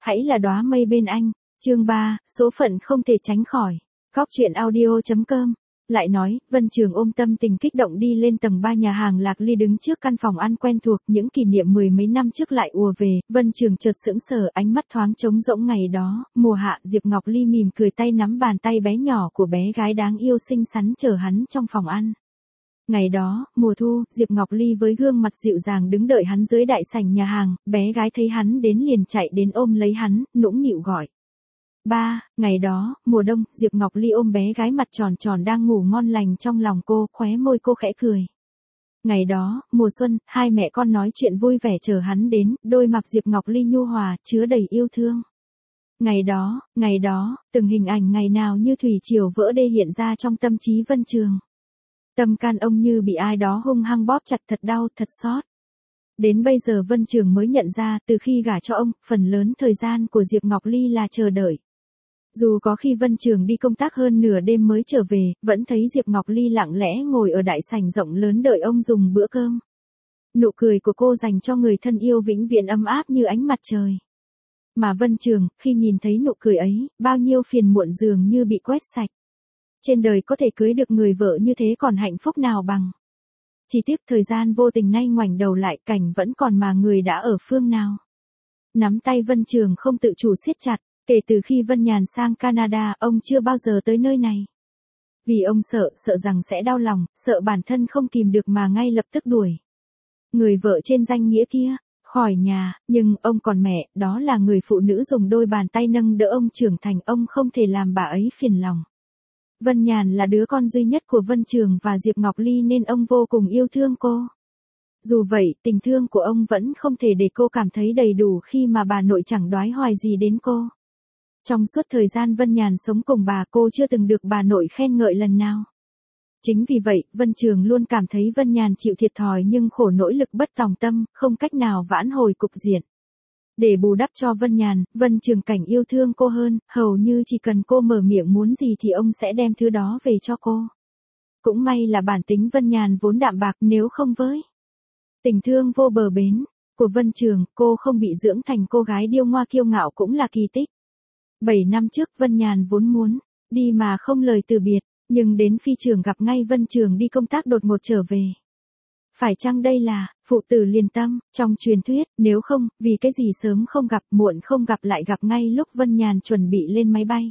Hãy là đóa mây bên anh. Chương 3, số phận không thể tránh khỏi. Góc truyện audio.com. Lại nói, Vân Trường ôm tâm tình kích động đi lên tầng 3 nhà hàng Lạc Ly, đứng trước căn phòng ăn quen thuộc, những kỷ niệm mười mấy năm trước lại ùa về. Vân Trường chợt sững sờ, ánh mắt thoáng trống rỗng. Ngày đó, mùa hạ, Diệp Ngọc Ly mỉm cười, tay nắm bàn tay bé nhỏ của bé gái đáng yêu xinh xắn chờ hắn trong phòng ăn. Ngày đó, mùa thu, Diệp Ngọc Ly với gương mặt dịu dàng đứng đợi hắn dưới đại sảnh nhà hàng, bé gái thấy hắn đến liền chạy đến ôm lấy hắn, nũng nịu gọi. Ba, ngày đó, mùa đông, Diệp Ngọc Ly ôm bé gái mặt tròn tròn đang ngủ ngon lành trong lòng cô, khóe môi cô khẽ cười. Ngày đó, mùa xuân, hai mẹ con nói chuyện vui vẻ chờ hắn đến, đôi mặt Diệp Ngọc Ly nhu hòa, chứa đầy yêu thương. Ngày đó, từng hình ảnh ngày nào như thủy triều vỡ đê hiện ra trong tâm trí Vân Trường. Tâm can ông như bị ai đó hung hăng bóp chặt, thật đau, thật xót. Đến bây giờ Vân Trường mới nhận ra, từ khi gả cho ông, phần lớn thời gian của Diệp Ngọc Ly là chờ đợi. Dù có khi Vân Trường đi công tác hơn nửa đêm mới trở về, vẫn thấy Diệp Ngọc Ly lặng lẽ ngồi ở đại sảnh rộng lớn đợi ông dùng bữa cơm. Nụ cười của cô dành cho người thân yêu vĩnh viễn ấm áp như ánh mặt trời. Mà Vân Trường, khi nhìn thấy nụ cười ấy, bao nhiêu phiền muộn dường như bị quét sạch. Trên đời có thể cưới được người vợ như thế còn hạnh phúc nào bằng. Chỉ tiếc thời gian vô tình nay ngoảnh đầu lại, cảnh vẫn còn mà người đã ở phương nào. Nắm tay Vân Trường không tự chủ siết chặt, kể từ khi Vân Nhàn sang Canada, ông chưa bao giờ tới nơi này. Vì ông sợ rằng sẽ đau lòng, sợ bản thân không kìm được mà ngay lập tức đuổi người vợ trên danh nghĩa kia khỏi nhà, nhưng ông còn mẹ, đó là người phụ nữ dùng đôi bàn tay nâng đỡ ông trưởng thành, ông không thể làm bà ấy phiền lòng. Vân Nhàn là đứa con duy nhất của Vân Trường và Diệp Ngọc Ly nên ông vô cùng yêu thương cô. Dù vậy, tình thương của ông vẫn không thể để cô cảm thấy đầy đủ khi mà bà nội chẳng đoái hoài gì đến cô. Trong suốt thời gian Vân Nhàn sống cùng bà, cô chưa từng được bà nội khen ngợi lần nào. Chính vì vậy, Vân Trường luôn cảm thấy Vân Nhàn chịu thiệt thòi nhưng khổ nỗi lực bất tòng tâm, không cách nào vãn hồi cục diện. Để bù đắp cho Vân Nhàn, Vân Trường Cảnh yêu thương cô hơn, hầu như chỉ cần cô mở miệng muốn gì thì ông sẽ đem thứ đó về cho cô. Cũng may là bản tính Vân Nhàn vốn đạm bạc, nếu không với tình thương vô bờ bến của Vân Trường, cô không bị dưỡng thành cô gái điêu ngoa kiêu ngạo cũng là kỳ tích. 7 năm trước Vân Nhàn vốn muốn đi mà không lời từ biệt, nhưng đến phi trường gặp ngay Vân Trường đi công tác đột ngột trở về. Phải chăng đây là phụ tử liền tâm trong truyền thuyết, nếu không, vì cái gì sớm không gặp muộn không gặp lại gặp ngay lúc Vân Nhàn chuẩn bị lên máy bay.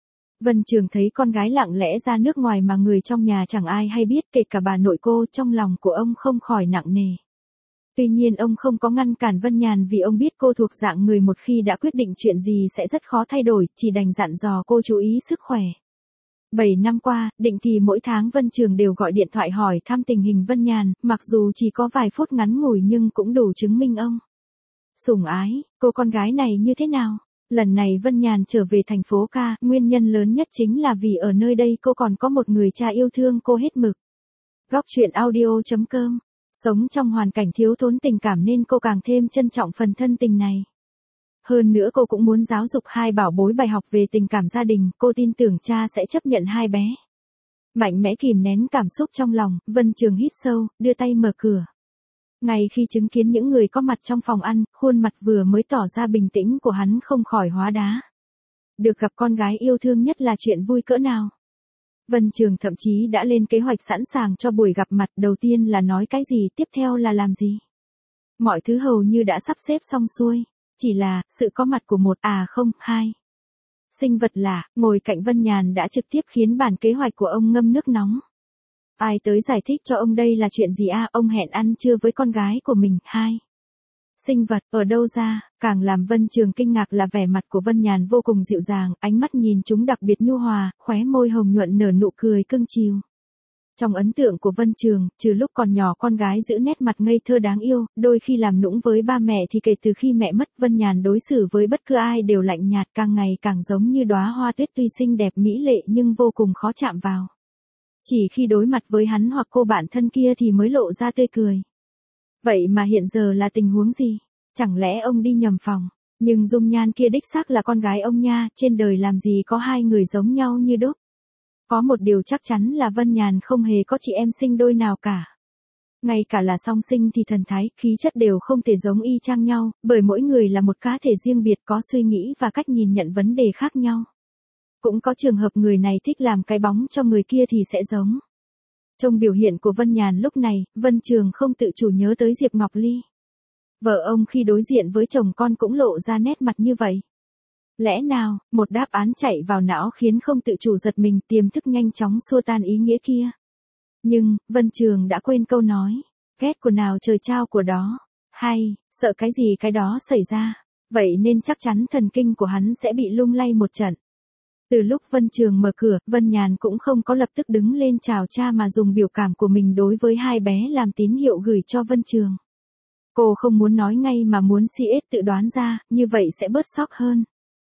Vân Trường thấy con gái lặng lẽ ra nước ngoài mà người trong nhà chẳng ai hay biết, kể cả bà nội cô, trong lòng của ông không khỏi nặng nề. Tuy nhiên ông không có ngăn cản Vân Nhàn vì ông biết cô thuộc dạng người một khi đã quyết định chuyện gì sẽ rất khó thay đổi, chỉ đành dặn dò cô chú ý sức khỏe. 7 năm qua, định kỳ mỗi tháng Vân Trường đều gọi điện thoại hỏi thăm tình hình Vân Nhàn, mặc dù chỉ có vài phút ngắn ngủi nhưng cũng đủ chứng minh ông sủng ái cô con gái này như thế nào. Lần này Vân Nhàn trở về thành phố ca, nguyên nhân lớn nhất chính là vì ở nơi đây cô còn có một người cha yêu thương cô hết mực. Góc truyện audio.com. Sống trong hoàn cảnh thiếu thốn tình cảm nên cô càng thêm trân trọng phần thân tình này. Hơn nữa cô cũng muốn giáo dục hai bảo bối bài học về tình cảm gia đình, cô tin tưởng cha sẽ chấp nhận hai bé. Mạnh mẽ kìm nén cảm xúc trong lòng, Vân Trường hít sâu, đưa tay mở cửa. Ngay khi chứng kiến những người có mặt trong phòng ăn, khuôn mặt vừa mới tỏ ra bình tĩnh của hắn không khỏi hóa đá. Được gặp con gái yêu thương nhất là chuyện vui cỡ nào. Vân Trường thậm chí đã lên kế hoạch sẵn sàng cho buổi gặp mặt, đầu tiên là nói cái gì, tiếp theo là làm gì. Mọi thứ hầu như đã sắp xếp xong xuôi, chỉ là sự có mặt của hai sinh vật lạ ngồi cạnh Vân Nhàn đã trực tiếp khiến bản kế hoạch của ông ngâm nước nóng. Ai tới giải thích cho ông đây là chuyện gì ông hẹn ăn trưa với con gái của mình, sinh vật, ở đâu ra. Càng làm Vân Trường kinh ngạc là vẻ mặt của Vân Nhàn vô cùng dịu dàng, ánh mắt nhìn chúng đặc biệt nhu hòa, khóe môi hồng nhuận nở nụ cười cưng chiều. Trong ấn tượng của Vân Trường, trừ lúc còn nhỏ con gái giữ nét mặt ngây thơ đáng yêu, đôi khi làm nũng với ba mẹ thì kể từ khi mẹ mất, Vân Nhàn đối xử với bất cứ ai đều lạnh nhạt, càng ngày càng giống như đóa hoa tuyết tuy xinh đẹp mỹ lệ nhưng vô cùng khó chạm vào. Chỉ khi đối mặt với hắn hoặc cô bạn thân kia thì mới lộ ra tươi cười. Vậy mà hiện giờ là tình huống gì? Chẳng lẽ ông đi nhầm phòng? Nhưng dung nhan kia đích xác là con gái ông nha, trên đời làm gì có hai người giống nhau như đúc. Có một điều chắc chắn là Vân Nhàn không hề có chị em sinh đôi nào cả. Ngay cả là song sinh thì thần thái, khí chất đều không thể giống y chang nhau, bởi mỗi người là một cá thể riêng biệt có suy nghĩ và cách nhìn nhận vấn đề khác nhau. Cũng có trường hợp người này thích làm cái bóng cho người kia thì sẽ giống. Trong biểu hiện của Vân Nhàn lúc này, Vân Trường không tự chủ nhớ tới Diệp Ngọc Ly. Vợ ông khi đối diện với chồng con cũng lộ ra nét mặt như vậy. Lẽ nào, một đáp án chạy vào não khiến không tự chủ giật mình, tiềm thức nhanh chóng xua tan ý nghĩa kia. Nhưng, Vân Trường đã quên câu nói, ghét của nào trời trao của đó, hay, sợ cái gì cái đó xảy ra, vậy nên chắc chắn thần kinh của hắn sẽ bị lung lay một trận. Từ lúc Vân Trường mở cửa, Vân Nhàn cũng không có lập tức đứng lên chào cha mà dùng biểu cảm của mình đối với hai bé làm tín hiệu gửi cho Vân Trường. Cô không muốn nói ngay mà muốn CS tự đoán ra, như vậy sẽ bớt sốc hơn.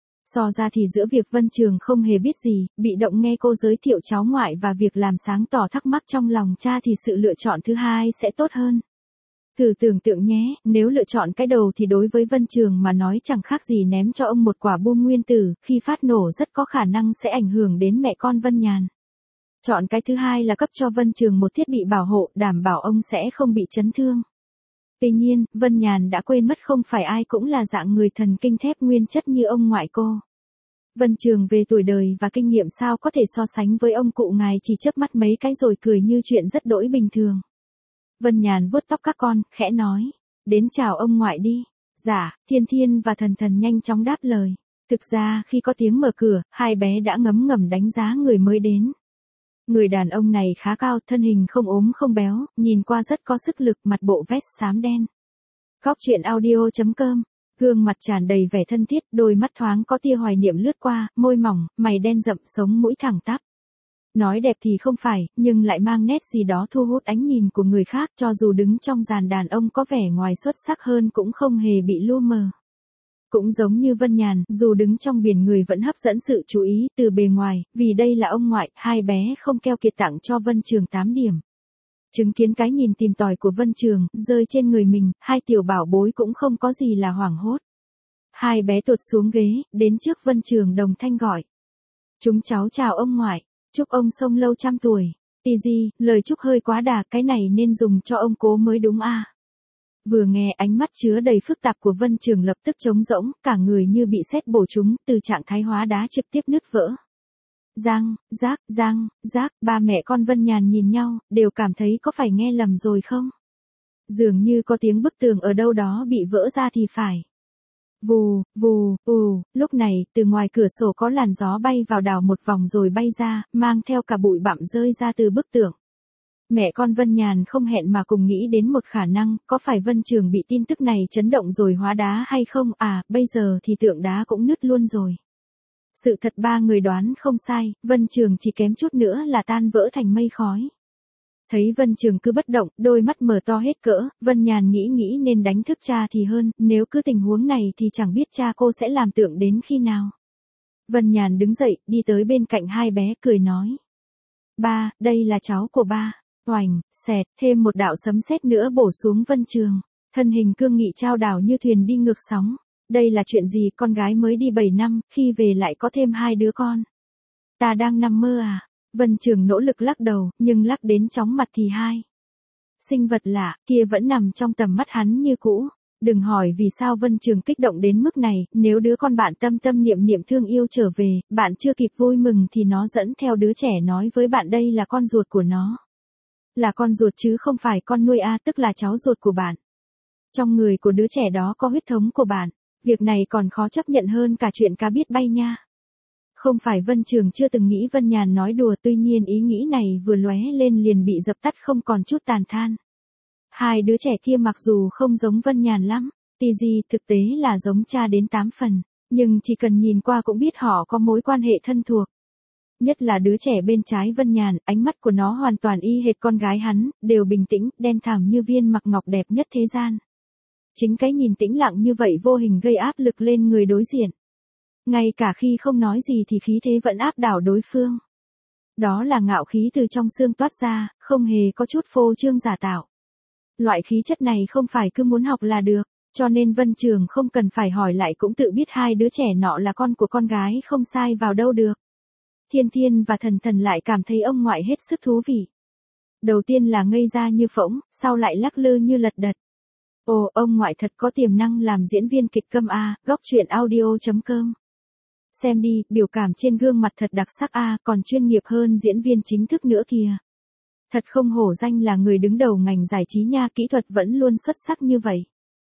So ra thì giữa việc Vân Trường không hề biết gì, bị động nghe cô giới thiệu cháu ngoại và việc làm sáng tỏ thắc mắc trong lòng cha thì sự lựa chọn thứ hai sẽ tốt hơn. Thử tưởng tượng nhé, nếu lựa chọn cái đầu thì đối với Vân Trường mà nói chẳng khác gì ném cho ông một quả bom nguyên tử, khi phát nổ rất có khả năng sẽ ảnh hưởng đến mẹ con Vân Nhàn. Chọn cái thứ hai là cấp cho Vân Trường một thiết bị bảo hộ, đảm bảo ông sẽ không bị chấn thương. Tuy nhiên, Vân Nhàn đã quên mất không phải ai cũng là dạng người thần kinh thép nguyên chất như ông ngoại cô. Vân Trường về tuổi đời và kinh nghiệm sao có thể so sánh với ông cụ ngài chỉ chớp mắt mấy cái rồi cười như chuyện rất đỗi bình thường. Vân Nhàn vuốt tóc các con, khẽ nói, đến chào ông ngoại đi. Dạ, Thiên Thiên và Thần Thần nhanh chóng đáp lời. Thực ra khi có tiếng mở cửa, hai bé đã ngấm ngầm đánh giá người mới đến. Người đàn ông này khá cao, thân hình không ốm không béo, nhìn qua rất có sức lực, mặt bộ vest xám đen. Góc truyện audio.com, gương mặt tràn đầy vẻ thân thiết, đôi mắt thoáng có tia hoài niệm lướt qua, môi mỏng, mày đen rậm, sống mũi thẳng tắp. Nói đẹp thì không phải, nhưng lại mang nét gì đó thu hút ánh nhìn của người khác, cho dù đứng trong dàn đàn ông có vẻ ngoài xuất sắc hơn cũng không hề bị lu mờ. Cũng giống như Vân Nhàn, dù đứng trong biển người vẫn hấp dẫn sự chú ý từ bề ngoài, vì đây là ông ngoại, hai bé không keo kiệt tặng cho Vân Trường 8 điểm. Chứng kiến cái nhìn tìm tòi của Vân Trường, rơi trên người mình, hai tiểu bảo bối cũng không có gì là hoảng hốt. Hai bé tuột xuống ghế, đến trước Vân Trường đồng thanh gọi. Chúng cháu chào ông ngoại, chúc ông sống lâu trăm tuổi. Tì gì, lời chúc hơi quá đà, cái này nên dùng cho ông cố mới đúng à. Vừa nghe ánh mắt chứa đầy phức tạp của Vân Trường lập tức trống rỗng, cả người như bị sét bổ trúng, từ trạng thái hóa đá trực tiếp nứt vỡ. Rác, ba mẹ con Vân Nhàn nhìn nhau, đều cảm thấy có phải nghe lầm rồi không? Dường như có tiếng bức tường ở đâu đó bị vỡ ra thì phải. Vù, lúc này, từ ngoài cửa sổ có làn gió bay vào đảo một vòng rồi bay ra, mang theo cả bụi bặm rơi ra từ bức tường. Mẹ con Vân Nhàn không hẹn mà cùng nghĩ đến một khả năng, có phải Vân Trường bị tin tức này chấn động rồi hóa đá hay không? À, bây giờ thì tượng đá cũng nứt luôn rồi. Sự thật ba người đoán không sai, Vân Trường chỉ kém chút nữa là tan vỡ thành mây khói. Thấy Vân Trường cứ bất động, đôi mắt mở to hết cỡ, Vân Nhàn nghĩ nên đánh thức cha thì hơn, nếu cứ tình huống này thì chẳng biết cha cô sẽ làm tượng đến khi nào. Vân Nhàn đứng dậy, đi tới bên cạnh hai bé, cười nói. Ba, đây là cháu của ba. Oành, xẹt, thêm một đạo sấm sét nữa bổ xuống Vân Trường. Thân hình cương nghị chao đảo như thuyền đi ngược sóng. Đây là chuyện gì, con gái mới đi 7 năm, khi về lại có thêm 2 đứa con. Ta đang nằm mơ à? Vân Trường nỗ lực lắc đầu, nhưng lắc đến chóng mặt thì hai. Sinh vật lạ, kia vẫn nằm trong tầm mắt hắn như cũ. Đừng hỏi vì sao Vân Trường kích động đến mức này, nếu đứa con bạn tâm tâm niệm niệm thương yêu trở về, bạn chưa kịp vui mừng thì nó dẫn theo đứa trẻ nói với bạn đây là con ruột của nó. Là con ruột chứ không phải con nuôi a, tức là cháu ruột của bạn. Trong người của đứa trẻ đó có huyết thống của bạn. Việc này còn khó chấp nhận hơn cả chuyện cá biết bay nha. Không phải Vân Trường chưa từng nghĩ Vân Nhàn nói đùa, tuy nhiên ý nghĩ này vừa lóe lên liền bị dập tắt không còn chút tàn than. Hai đứa trẻ kia mặc dù không giống Vân Nhàn lắm, tì gì thực tế là giống cha đến 8 phần, nhưng chỉ cần nhìn qua cũng biết họ có mối quan hệ thân thuộc. Nhất là đứa trẻ bên trái Vân Nhàn, ánh mắt của nó hoàn toàn y hệt con gái hắn, đều bình tĩnh, đen thẳm như viên mặc ngọc đẹp nhất thế gian. Chính cái nhìn tĩnh lặng như vậy vô hình gây áp lực lên người đối diện. Ngay cả khi không nói gì thì khí thế vẫn áp đảo đối phương. Đó là ngạo khí từ trong xương toát ra, không hề có chút phô trương giả tạo. Loại khí chất này không phải cứ muốn học là được, cho nên Vân Trường không cần phải hỏi lại cũng tự biết hai đứa trẻ nọ là con của con gái không sai vào đâu được. Thiên Thiên và Thần Thần lại cảm thấy ông ngoại hết sức thú vị. Đầu tiên là ngây ra như phỗng, sau lại lắc lư như lật đật. Ồ, ông ngoại thật có tiềm năng làm diễn viên kịch câm a, góc truyện audio.com. Xem đi, biểu cảm trên gương mặt thật đặc sắc a, còn chuyên nghiệp hơn diễn viên chính thức nữa kìa. Thật không hổ danh là người đứng đầu ngành giải trí nha, kỹ thuật vẫn luôn xuất sắc như vậy.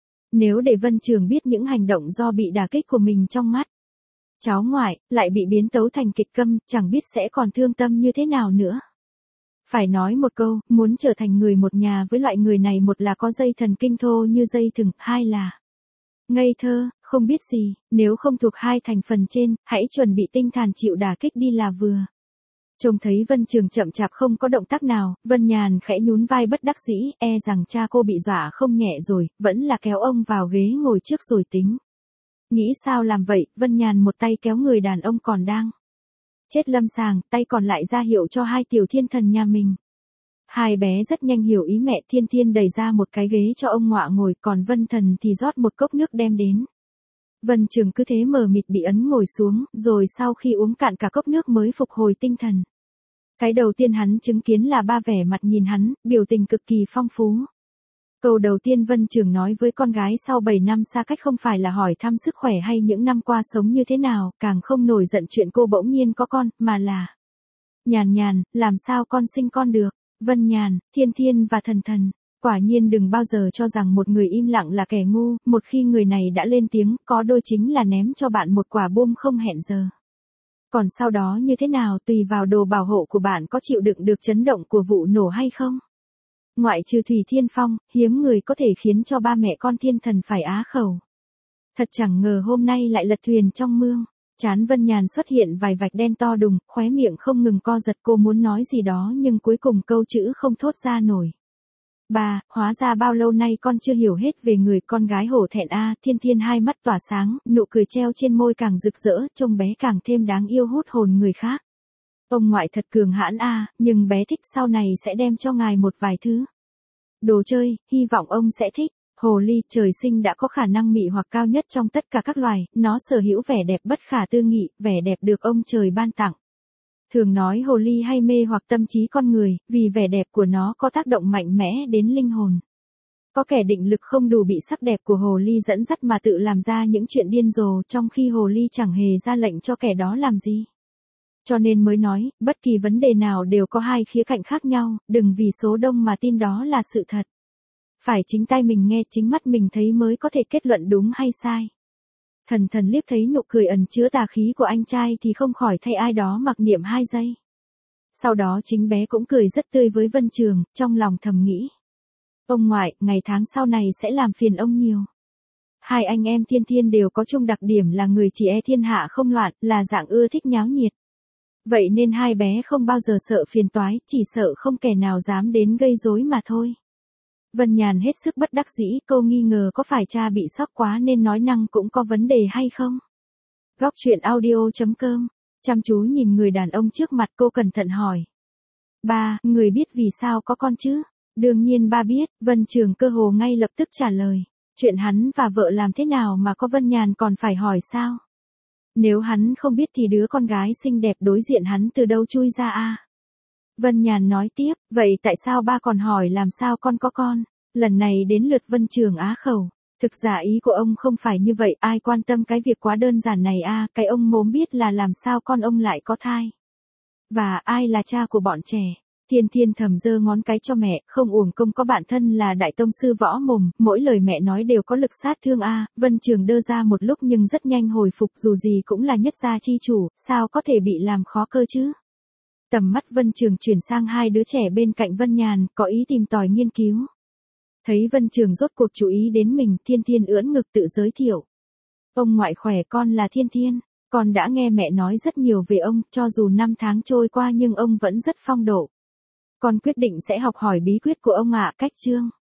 Nếu để Vân Trường biết những hành động do bị đả kích của mình trong mắt cháu ngoại, lại bị biến tấu thành kịch câm, chẳng biết sẽ còn thương tâm như thế nào nữa. Phải nói một câu, muốn trở thành người một nhà với loại người này, một là có dây thần kinh thô như dây thừng, hai là ngây thơ, không biết gì, nếu không thuộc hai thành phần trên, hãy chuẩn bị tinh thần chịu đả kích đi là vừa. Trông thấy Vân Trường chậm chạp không có động tác nào, Vân Nhàn khẽ nhún vai bất đắc dĩ, e rằng cha cô bị dọa không nhẹ rồi, vẫn là kéo ông vào ghế ngồi trước rồi tính. Nghĩ sao làm vậy, Vân Nhàn một tay kéo người đàn ông còn đang chết lâm sàng, tay còn lại ra hiệu cho hai tiểu thiên thần nhà mình. Hai bé rất nhanh hiểu ý mẹ. Thiên Thiên đẩy ra một cái ghế cho ông ngoạ ngồi, còn Vân Thần thì rót một cốc nước đem đến. Vân Trường cứ thế mờ mịt bị ấn ngồi xuống, rồi sau khi uống cạn cả cốc nước mới phục hồi tinh thần. Cái đầu tiên hắn chứng kiến là ba vẻ mặt nhìn hắn, biểu tình cực kỳ phong phú. Câu đầu tiên Vân Trường nói với con gái sau 7 năm xa cách không phải là hỏi thăm sức khỏe hay những năm qua sống như thế nào, càng không nổi giận chuyện cô bỗng nhiên có con, mà là: Nhàn Nhàn, làm sao con sinh con được? Vân Nhàn, Thiên Thiên và Thần Thần. Quả nhiên đừng bao giờ cho rằng một người im lặng là kẻ ngu, một khi người này đã lên tiếng, có đôi chính là ném cho bạn một quả bom không hẹn giờ. Còn sau đó như thế nào tùy vào đồ bảo hộ của bạn có chịu đựng được chấn động của vụ nổ hay không. Ngoại trừ Thủy Thiên Phong, hiếm người có thể khiến cho ba mẹ con Thiên Thần phải á khẩu. Thật chẳng ngờ hôm nay lại lật thuyền trong mương. Trán Vân Nhàn xuất hiện vài vạch đen to đùng, khóe miệng không ngừng co giật, cô muốn nói gì đó nhưng cuối cùng câu chữ không thốt ra nổi. Ba, hóa ra bao lâu nay con chưa hiểu hết về người con gái hổ thẹn a. Thiên Thiên hai mắt tỏa sáng, nụ cười treo trên môi càng rực rỡ, trông bé càng thêm đáng yêu hút hồn người khác. Ông ngoại thật cường hãn a, nhưng bé thích sau này sẽ đem cho ngài một vài thứ đồ chơi, hy vọng ông sẽ thích. Hồ ly trời sinh đã có khả năng mị hoặc cao nhất trong tất cả các loài, nó sở hữu vẻ đẹp bất khả tư nghị, vẻ đẹp được ông trời ban tặng. Thường nói hồ ly hay mê hoặc tâm trí con người, vì vẻ đẹp của nó có tác động mạnh mẽ đến linh hồn. Có kẻ định lực không đủ bị sắc đẹp của hồ ly dẫn dắt mà tự làm ra những chuyện điên rồ, trong khi hồ ly chẳng hề ra lệnh cho kẻ đó làm gì. Cho nên mới nói, bất kỳ vấn đề nào đều có hai khía cạnh khác nhau, đừng vì số đông mà tin đó là sự thật. Phải chính tai mình nghe, chính mắt mình thấy mới có thể kết luận đúng hay sai. Thần Thần liếc thấy nụ cười ẩn chứa tà khí của anh trai thì không khỏi thay ai đó mặc niệm 2 giây. Sau đó chính bé cũng cười rất tươi với Vân Trường, trong lòng thầm nghĩ: ông ngoại, ngày tháng sau này sẽ làm phiền ông nhiều. Hai anh em Thiên Thiên đều có chung đặc điểm là người chỉ e thiên hạ không loạn, là dạng ưa thích nháo nhiệt. Vậy nên hai bé không bao giờ sợ phiền toái, chỉ sợ không kẻ nào dám đến gây rối mà thôi. Vân Nhàn hết sức bất đắc dĩ, cô nghi ngờ có phải cha bị sốc quá nên nói năng cũng có vấn đề hay không. Góc truyện audio.com. Chăm chú nhìn người đàn ông trước mặt, cô cẩn thận hỏi: ba, người biết vì sao có con chứ? Đương nhiên ba biết. Vân Trường cơ hồ ngay lập tức trả lời: chuyện hắn và vợ làm thế nào mà có Vân Nhàn còn phải hỏi sao? Nếu hắn không biết thì đứa con gái xinh đẹp đối diện hắn từ đâu chui ra a? Vân Nhàn nói tiếp: vậy tại sao ba còn hỏi làm sao con có con? Lần này đến lượt Vân Trường á khẩu. Thực ra ý của ông không phải như vậy, ai quan tâm cái việc quá đơn giản này a, cái ông mốm biết là làm sao con ông lại có thai. Và ai là cha của bọn trẻ? Thiên Thiên thầm giơ ngón cái cho mẹ, không uổng công có bạn thân là đại tông sư võ mồm, mỗi lời mẹ nói đều có lực sát thương a. Vân Trường đơ ra một lúc nhưng rất nhanh hồi phục, dù gì cũng là nhất gia chi chủ, sao có thể bị làm khó cơ chứ? Tầm mắt Vân Trường chuyển sang hai đứa trẻ bên cạnh Vân Nhàn, có ý tìm tòi nghiên cứu. Thấy Vân Trường rốt cuộc chú ý đến mình, Thiên Thiên ưỡn ngực tự giới thiệu: ông ngoại khỏe, con là Thiên Thiên. Con đã nghe mẹ nói rất nhiều về ông, cho dù năm tháng trôi qua nhưng ông vẫn rất phong độ. Con quyết định sẽ học hỏi bí quyết của ông ạ. Cách chương